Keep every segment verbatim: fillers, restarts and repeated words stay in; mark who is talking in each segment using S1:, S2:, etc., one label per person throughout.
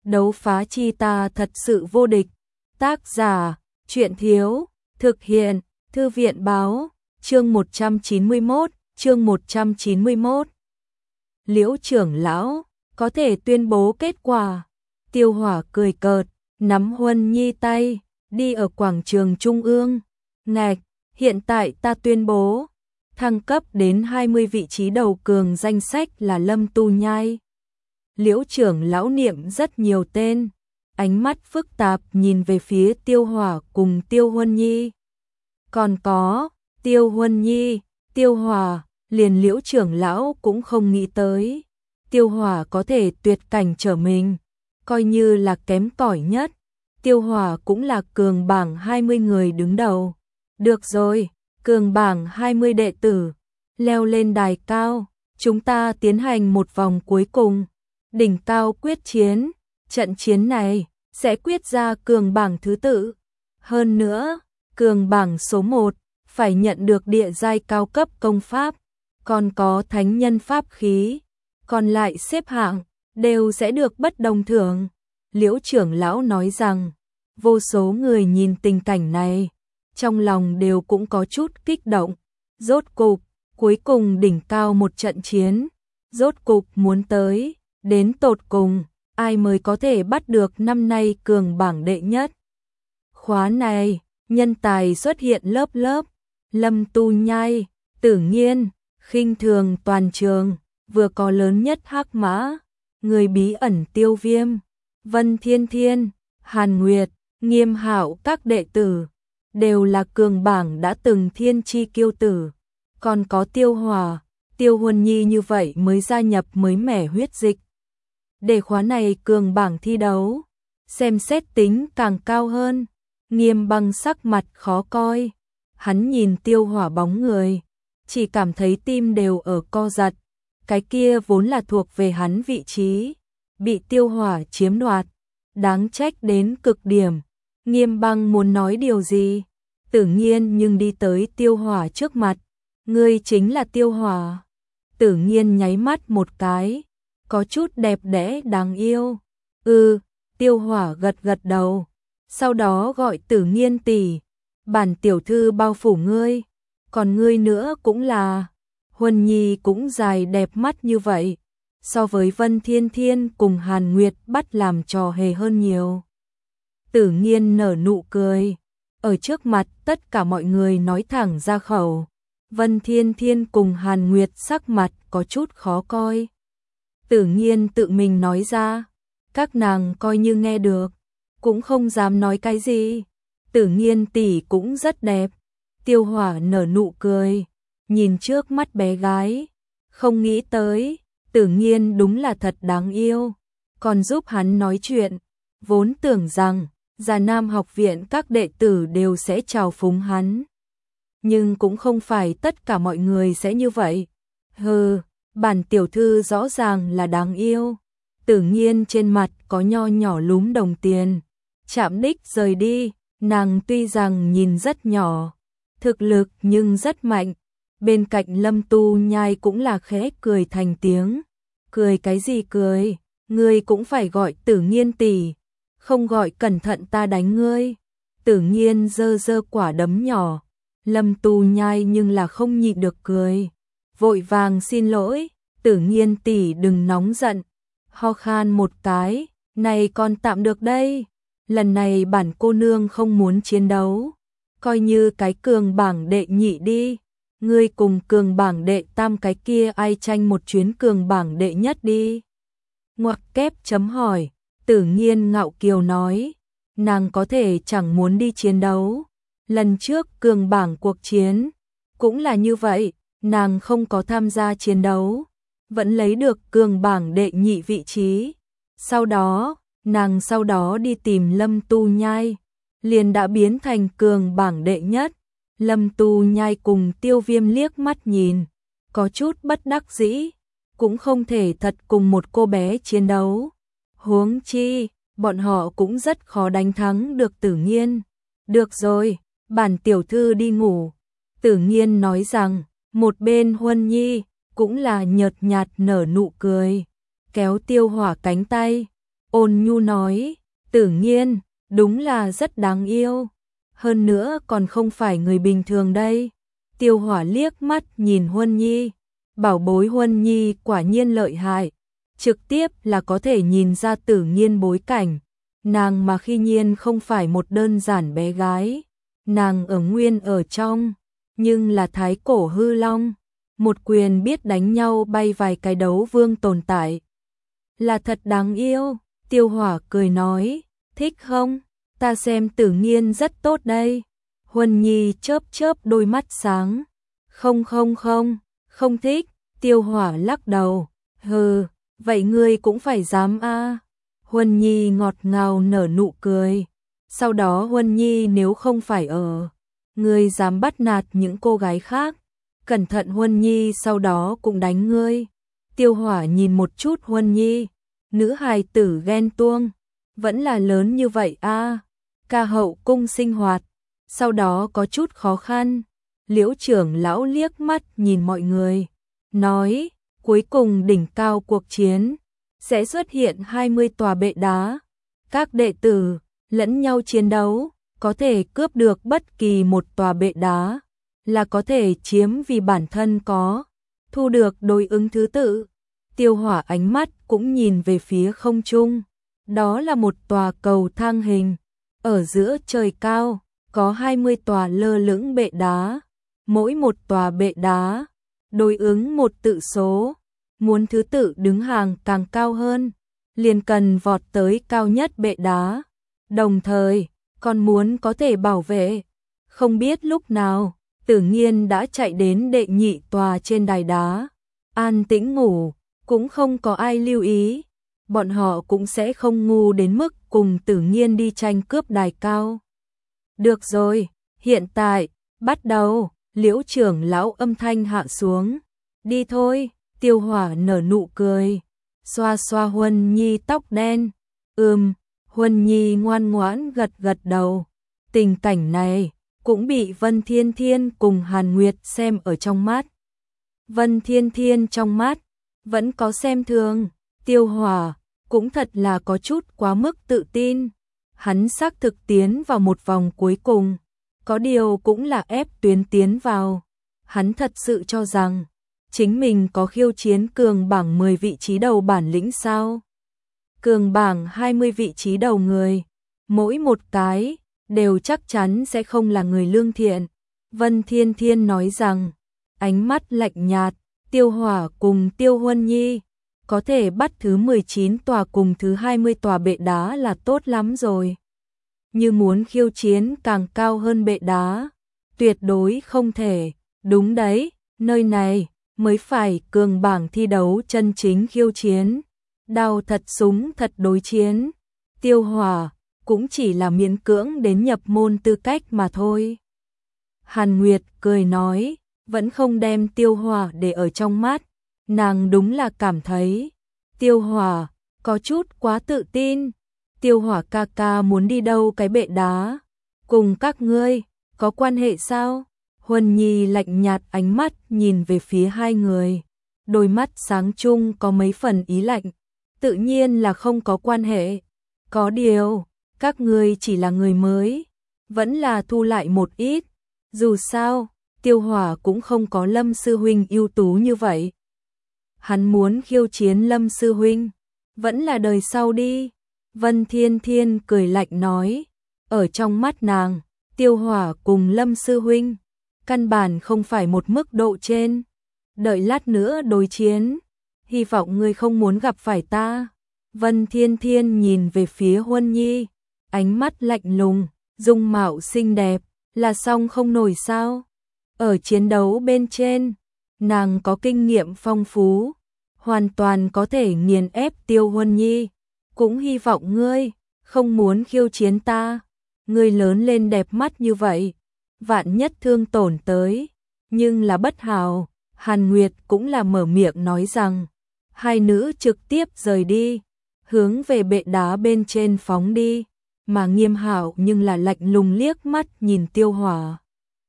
S1: Đấu phá chi ta thật sự vô địch. Tác giả, Truyện Thiếu, thực hiện, Thư viện Báo, chương một trăm chín mươi mốt, chương một trăm chín mươi mốt. Liễu trưởng lão, có thể tuyên bố kết quả. Tiêu Hỏa cười cợt, nắm Huân Nhi tay, đi ở quảng trường trung ương. Ngạch, hiện tại ta tuyên bố, thăng cấp đến hai mươi vị trí đầu cường danh sách là Lâm Tu Nhai. Liễu trưởng lão niệm rất nhiều tên, ánh mắt phức tạp nhìn về phía Tiêu Hỏa cùng Tiêu Huân Nhi. Còn có, Tiêu Huân Nhi, Tiêu Hỏa, liền Liễu trưởng lão cũng không nghĩ tới. Tiêu Hỏa có thể tuyệt cảnh trở mình, coi như là kém cỏi nhất. Tiêu Hỏa cũng là cường bảng hai mươi người đứng đầu. Được rồi, cường bảng hai mươi đệ tử, leo lên đài cao, chúng ta tiến hành một vòng cuối cùng. Đỉnh cao quyết chiến, trận chiến này sẽ quyết ra cường bảng thứ tự. Hơn nữa, cường bảng số một phải nhận được địa giai cao cấp công pháp, còn có thánh nhân pháp khí, còn lại xếp hạng đều sẽ được bất đồng thưởng. Liễu trưởng lão nói rằng, vô số người nhìn tình cảnh này, trong lòng đều cũng có chút kích động. Rốt cục, cuối cùng đỉnh cao một trận chiến, rốt cục muốn tới, đến tột cùng, ai mới có thể bắt được năm nay cường bảng đệ nhất. Khóa này, nhân tài xuất hiện lớp lớp, Lâm Tu Nhai, Tử Nghiên, khinh thường toàn trường, vừa có lớn nhất Hắc Mã, người bí ẩn Tiêu Viêm, Vân Thiên Thiên, Hàn Nguyệt, Nghiêm Hạo các đệ tử, đều là cường bảng đã từng thiên chi kiêu tử. Còn có Tiêu Hỏa, Tiêu Huân Nhi như vậy mới gia nhập mới mẻ huyết dịch. Để khóa này cường bảng thi đấu, xem xét tính càng cao hơn. Nghiêm Băng sắc mặt khó coi, hắn nhìn Tiêu Hỏa bóng người, chỉ cảm thấy tim đều ở co giật. Cái kia vốn là thuộc về hắn vị trí, bị Tiêu Hỏa chiếm đoạt, đáng trách đến cực điểm. Nghiêm Băng muốn nói điều gì, Tử Nghiên nhưng đi tới Tiêu Hỏa trước mặt. Ngươi chính là Tiêu Hỏa. Tử Nghiên nháy mắt một cái, có chút đẹp đẽ đáng yêu. Ừ, Tiêu Hỏa gật gật đầu, sau đó gọi Tử Nghiên tỷ, bản tiểu thư bao phủ ngươi, còn ngươi nữa cũng là. Huân Nhi cũng dài đẹp mắt như vậy, so với Vân Thiên Thiên cùng Hàn Nguyệt bắt làm trò hề hơn nhiều. Tử Nghiên nở nụ cười, ở trước mặt tất cả mọi người nói thẳng ra khẩu. Vân Thiên Thiên cùng Hàn Nguyệt sắc mặt có chút khó coi. Tử Nghiên tự mình nói ra, các nàng coi như nghe được, cũng không dám nói cái gì. Tử Nghiên tỷ cũng rất đẹp. Tiêu Hỏa nở nụ cười, nhìn trước mắt bé gái, không nghĩ tới, Tử Nghiên đúng là thật đáng yêu, còn giúp hắn nói chuyện. Vốn tưởng rằng, Già Nam học viện các đệ tử đều sẽ chào phúng hắn. Nhưng cũng không phải tất cả mọi người sẽ như vậy. Hừ, bản tiểu thư rõ ràng là đáng yêu. Tử Nghiên trên mặt có nho nhỏ lúm đồng tiền. Chạm đích rời đi, nàng tuy rằng nhìn rất nhỏ, thực lực nhưng rất mạnh. Bên cạnh Lâm Tu Nhai cũng là khẽ cười thành tiếng. Cười cái gì cười, ngươi cũng phải gọi Tử Nghiên tỷ, không gọi cẩn thận ta đánh ngươi. Tử Nghiên giơ giơ quả đấm nhỏ. Lâm Tu Nhai nhưng là không nhịn được cười, vội vàng xin lỗi, Tử Nghiên tỷ đừng nóng giận. Ho khan một cái, này còn tạm được đây, lần này bản cô nương không muốn chiến đấu, coi như cái cường bảng đệ nhị đi, ngươi cùng cường bảng đệ tam cái kia ai tranh một chuyến cường bảng đệ nhất đi. Ngoặc kép chấm hỏi, Tử Nghiên ngạo kiều nói, nàng có thể chẳng muốn đi chiến đấu. Lần trước cường bảng cuộc chiến, cũng là như vậy, nàng không có tham gia chiến đấu, vẫn lấy được cường bảng đệ nhị vị trí. Sau đó, nàng sau đó đi tìm Lâm Tu Nhai, liền đã biến thành cường bảng đệ nhất. Lâm Tu Nhai cùng Tiêu Viêm liếc mắt nhìn, có chút bất đắc dĩ, cũng không thể thật cùng một cô bé chiến đấu. Huống chi, bọn họ cũng rất khó đánh thắng được Tử Nghiên. Được rồi, bản tiểu thư đi ngủ. Tử Nghiên nói rằng, một bên Huân Nhi cũng là nhợt nhạt nở nụ cười, kéo Tiêu Hỏa cánh tay, ôn nhu nói, Tử Nghiên, đúng là rất đáng yêu, hơn nữa còn không phải người bình thường đây. Tiêu Hỏa liếc mắt nhìn Huân Nhi, bảo bối Huân Nhi quả nhiên lợi hại, trực tiếp là có thể nhìn ra Tử Nghiên bối cảnh, nàng mà khi nhiên không phải một đơn giản bé gái, nàng ở nguyên ở trong, nhưng là thái cổ hư long, một quyền biết đánh nhau bay vài cái đấu vương tồn tại. Là thật đáng yêu, Tiêu Hỏa cười nói, thích không? Ta xem Tử Nghiên rất tốt đây. Huân Nhi chớp chớp đôi mắt sáng. Không không không, không thích. Tiêu Hỏa lắc đầu. Hừ, vậy ngươi cũng phải dám a. À. Huân Nhi ngọt ngào nở nụ cười. Sau đó Huân Nhi nếu không phải ở, ngươi dám bắt nạt những cô gái khác, cẩn thận Huân Nhi sau đó cũng đánh ngươi. Tiêu Hỏa nhìn một chút Huân Nhi, nữ hài tử ghen tuông, vẫn là lớn như vậy a. À. Ca hậu cung sinh hoạt, sau đó có chút khó khăn. Liễu trưởng lão liếc mắt nhìn mọi người, nói, cuối cùng đỉnh cao cuộc chiến, sẽ xuất hiện hai mươi tòa bệ đá. Các đệ tử, lẫn nhau chiến đấu, có thể cướp được bất kỳ một tòa bệ đá, là có thể chiếm vì bản thân có, thu được đối ứng thứ tự. Tiêu Hỏa ánh mắt cũng nhìn về phía không trung, đó là một tòa cầu thang hình, ở giữa trời cao, có hai mươi tòa lơ lửng bệ đá, mỗi một tòa bệ đá đối ứng một tự số, muốn thứ tự đứng hàng càng cao hơn, liền cần vọt tới cao nhất bệ đá, đồng thời còn muốn có thể bảo vệ. Không biết lúc nào, Tử Nghiên đã chạy đến đệ nhị tòa trên đài đá, an tĩnh ngủ, cũng không có ai lưu ý, bọn họ cũng sẽ không ngu đến mức cùng Tử Nghiên đi tranh cướp đài cao. Được rồi, hiện tại, bắt đầu. Liễu trưởng lão âm thanh hạ xuống. Đi thôi. Tiêu Hỏa nở nụ cười, xoa xoa Huân Nhi tóc đen. Ừm, Huân Nhi ngoan ngoãn gật gật đầu. Tình cảnh này cũng bị Vân Thiên Thiên cùng Hàn Nguyệt xem ở trong mắt. Vân Thiên Thiên trong mắt vẫn có xem thường. Tiêu Hỏa cũng thật là có chút quá mức tự tin. Hắn xác thực tiến vào một vòng cuối cùng, có điều cũng là ép tuyến tiến vào. Hắn thật sự cho rằng chính mình có khiêu chiến cường bảng mười vị trí đầu bản lĩnh sao? Cường bảng hai mươi vị trí đầu người, mỗi một cái đều chắc chắn sẽ không là người lương thiện. Vân Thiên Thiên nói rằng, ánh mắt lạnh nhạt. Tiêu Hỏa cùng Tiêu Huân Nhi có thể bắt thứ mười chín tòa cùng thứ hai mươi tòa bệ đá là tốt lắm rồi. Như muốn khiêu chiến càng cao hơn bệ đá, tuyệt đối không thể. Đúng đấy, nơi này mới phải cường bảng thi đấu chân chính khiêu chiến. Đao thật súng thật đối chiến. Tiêu Hỏa cũng chỉ là miễn cưỡng đến nhập môn tư cách mà thôi. Hàn Nguyệt cười nói, vẫn không đem Tiêu Hỏa để ở trong mắt. Nàng đúng là cảm thấy Tiêu Hỏa có chút quá tự tin. Tiêu Hỏa ca ca muốn đi đâu cái bệ đá, cùng các ngươi có quan hệ sao? Huân Nhi lạnh nhạt ánh mắt nhìn về phía hai người, đôi mắt sáng chung có mấy phần ý lạnh. Tự nhiên là không có quan hệ. Có điều, các ngươi chỉ là người mới, vẫn là thu lại một ít. Dù sao, Tiêu Hỏa cũng không có Lâm sư huynh ưu tú như vậy. Hắn muốn khiêu chiến Lâm sư huynh, vẫn là đời sau đi. Vân Thiên Thiên cười lạnh nói, ở trong mắt nàng, Tiêu Hỏa cùng Lâm sư huynh căn bản không phải một mức độ trên. Đợi lát nữa đối chiến, hy vọng ngươi không muốn gặp phải ta. Vân Thiên Thiên nhìn về phía Huân Nhi, ánh mắt lạnh lùng, dung mạo xinh đẹp, là xong không nổi sao? Ở chiến đấu bên trên, nàng có kinh nghiệm phong phú, hoàn toàn có thể nghiền ép Tiêu Huân Nhi. Cũng hy vọng ngươi không muốn khiêu chiến ta. Ngươi lớn lên đẹp mắt như vậy, vạn nhất thương tổn tới, nhưng là bất hảo. Hàn Nguyệt cũng là mở miệng nói rằng, hai nữ trực tiếp rời đi, hướng về bệ đá bên trên phóng đi, mà Nghiêm Hạo nhưng là lạnh lùng liếc mắt nhìn Tiêu Hỏa.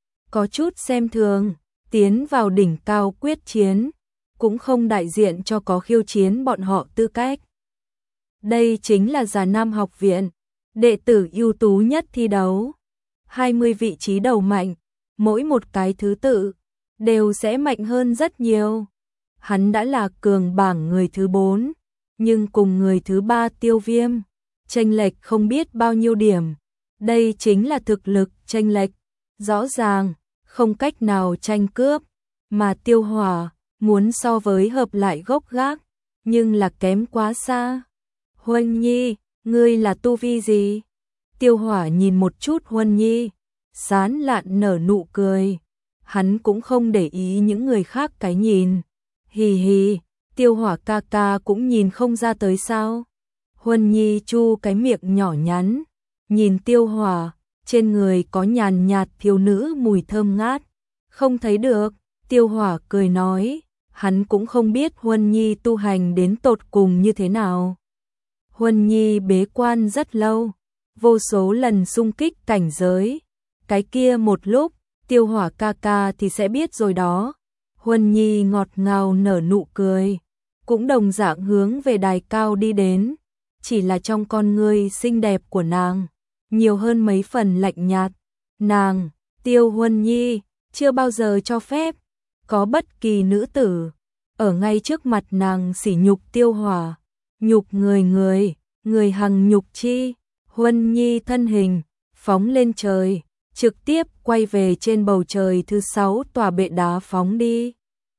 S1: Có chút xem thường, tiến vào đỉnh cao quyết chiến, cũng không đại diện cho có khiêu chiến bọn họ tư cách. Đây chính là Già Nam học viện, đệ tử ưu tú nhất thi đấu. hai mươi vị trí đầu mạnh, mỗi một cái thứ tự đều sẽ mạnh hơn rất nhiều. Hắn đã là cường bảng người thứ bốn, nhưng cùng người thứ ba Tiêu Viêm, chênh lệch không biết bao nhiêu điểm. Đây chính là thực lực chênh lệch, rõ ràng, không cách nào tranh cướp, mà Tiêu Hỏa muốn so với hợp lại gốc gác, nhưng là kém quá xa. Huân Nhi, ngươi là tu vi gì? Tiêu Hỏa nhìn một chút Huân Nhi, sán lạn nở nụ cười. Hắn cũng không để ý những người khác cái nhìn. Hì hì, Tiêu Hỏa ca ca cũng nhìn không ra tới sao? Huân Nhi chu cái miệng nhỏ nhắn, nhìn Tiêu Hỏa, trên người có nhàn nhạt thiếu nữ mùi thơm ngát. Không thấy được, Tiêu Hỏa cười nói, hắn cũng không biết Huân Nhi tu hành đến tột cùng như thế nào. Huân Nhi bế quan rất lâu, vô số lần xung kích cảnh giới. Cái kia một lúc, Tiêu Hỏa ca ca thì sẽ biết rồi đó. Huân Nhi ngọt ngào nở nụ cười, cũng đồng dạng hướng về đài cao đi đến. Chỉ là trong con ngươi xinh đẹp của nàng, nhiều hơn mấy phần lạnh nhạt. Nàng, Tiêu Huân Nhi, chưa bao giờ cho phép có bất kỳ nữ tử ở ngay trước mặt nàng sỉ nhục Tiêu Hỏa. Nhục người người, người hằng nhục chi. Huân Nhi thân hình phóng lên trời, trực tiếp quay về trên bầu trời thứ sáu tòa bệ đá phóng đi.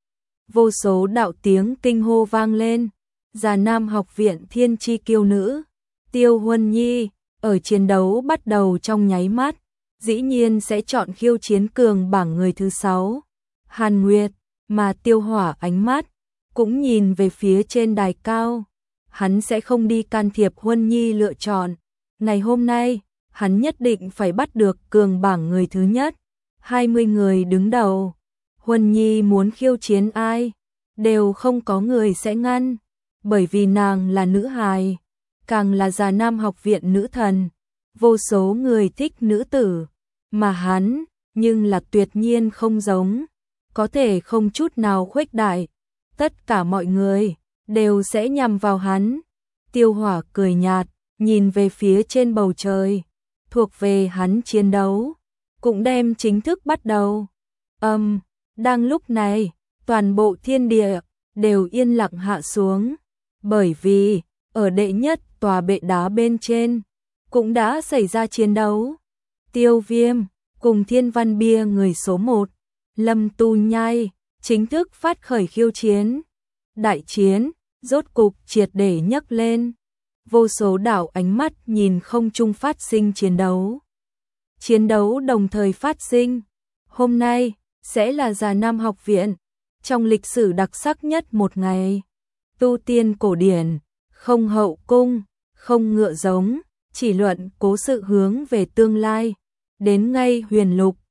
S1: Vô số đạo tiếng kinh hô vang lên. Già Nam học viện thiên chi kiêu nữ, Tiêu Huân Nhi, ở chiến đấu bắt đầu trong nháy mắt, dĩ nhiên sẽ chọn khiêu chiến cường bảng người thứ sáu, Hàn Nguyệt, mà Tiêu Hỏa ánh mắt cũng nhìn về phía trên đài cao. Hắn sẽ không đi can thiệp Huân Nhi lựa chọn. Ngày hôm nay, hắn nhất định phải bắt được cường bảng người thứ nhất, hai mươi người đứng đầu. Huân Nhi muốn khiêu chiến ai, đều không có người sẽ ngăn, bởi vì nàng là nữ hài, càng là Già Nam học viện nữ thần. Vô số người thích nữ tử, mà hắn, nhưng là tuyệt nhiên không giống, có thể không chút nào khuếch đại. Tất cả mọi người đều sẽ nhằm vào hắn. Tiêu Hỏa cười nhạt, nhìn về phía trên bầu trời, thuộc về hắn chiến đấu, cũng đem chính thức bắt đầu. Âm, um, đang lúc này, toàn bộ thiên địa đều yên lặng hạ xuống, bởi vì ở đệ nhất tòa bệ đá bên trên cũng đã xảy ra chiến đấu. Tiêu Viêm cùng Thiên Văn Bia người số một, Lâm Tu Nhai chính thức phát khởi khiêu chiến. Đại chiến rốt cục triệt để nhấc lên. Vô số đảo ánh mắt nhìn không trung phát sinh chiến đấu. Chiến đấu đồng thời phát sinh. Hôm nay sẽ là Già Nam học viện trong lịch sử đặc sắc nhất một ngày. Tu tiên cổ điển, không hậu cung, không ngựa giống, chỉ luận cố sự hướng về tương lai. Đến ngay huyền lục,